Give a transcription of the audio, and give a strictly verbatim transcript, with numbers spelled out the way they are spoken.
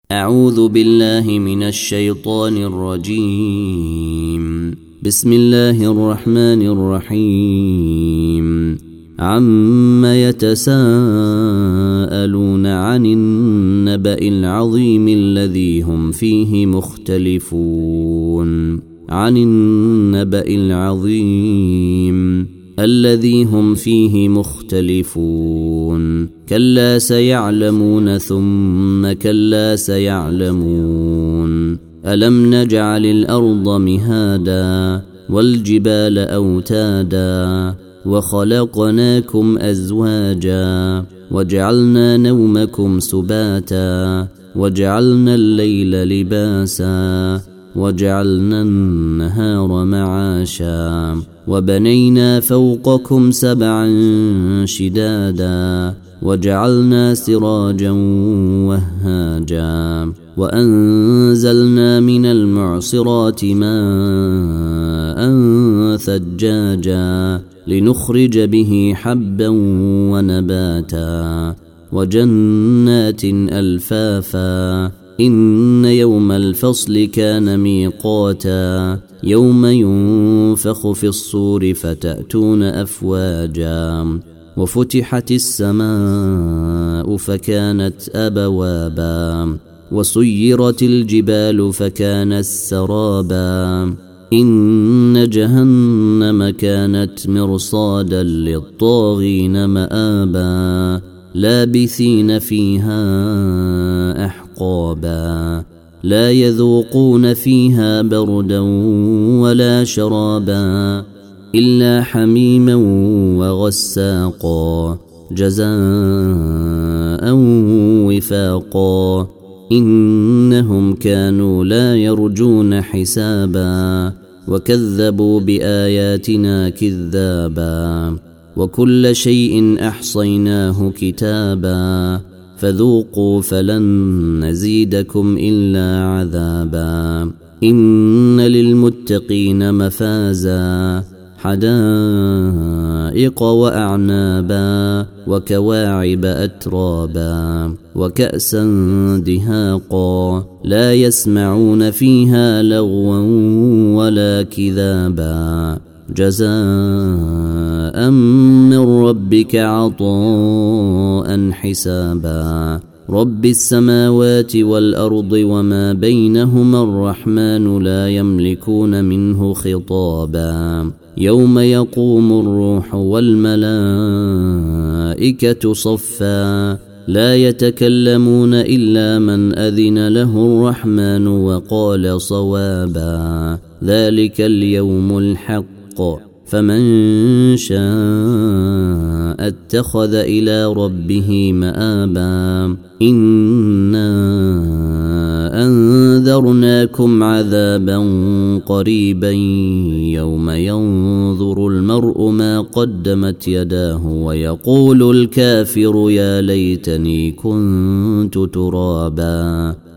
أعوذ بالله من الشيطان الرجيم. بسم الله الرحمن الرحيم. عما يتساءلون عن النبأ العظيم الذي هم فيه مختلفون. عن النبأ العظيم الذي هم فيه مختلفون. كلا سيعلمون ثم كلا سيعلمون. ألم نجعل الأرض مهادا والجبال أوتادا وخلقناكم أزواجا وجعلنا نومكم سباتا وجعلنا الليل لباسا وجعلنا النهار معاشا وبنينا فوقكم سبعا شدادا وجعلنا سراجا وهاجا وأنزلنا من المعصرات ماء ثجاجا لنخرج به حبا ونباتا وجنات ألفافا. إن يوم الفصل كان ميقاتا. يوم ينفخ في الصور فتأتون أفواجا وفتحت السماء فكانت أبوابا وسيرت الجبال فكانت سرابا. إن جهنم كانت مرصادا للطاغين مآبا لابثين فيها أحقابا لا يذوقون فيها بردا ولا شرابا إلا حميما وغساقا جزاء وفاقا. إنهم كانوا لا يرجون حسابا وكذبوا بآياتنا كذابا وكل شيء أحصيناه كتابا فذوقوا فلن نزيدكم إلا عذابا. إن للمتقين مفازا حدائق وأعنابا وكواعب أترابا وكأسا دهاقا لا يسمعون فيها لغوا ولا كذابا جزاء من ربك عطاء حسابا. رب السماوات والأرض وما بينهما الرحمن لا يملكون منه خطابا. يوم يقوم الروح والملائكة صفا لا يتكلمون إلا من أذن له الرحمن وقال صوابا. ذلك اليوم الحق فمن شاء اتخذ إلى ربه مآبا. إنا أنذرناكم عذابا قريبا يوم ينظر المرء ما قدمت يداه ويقول الكافر يا ليتني كنت ترابا.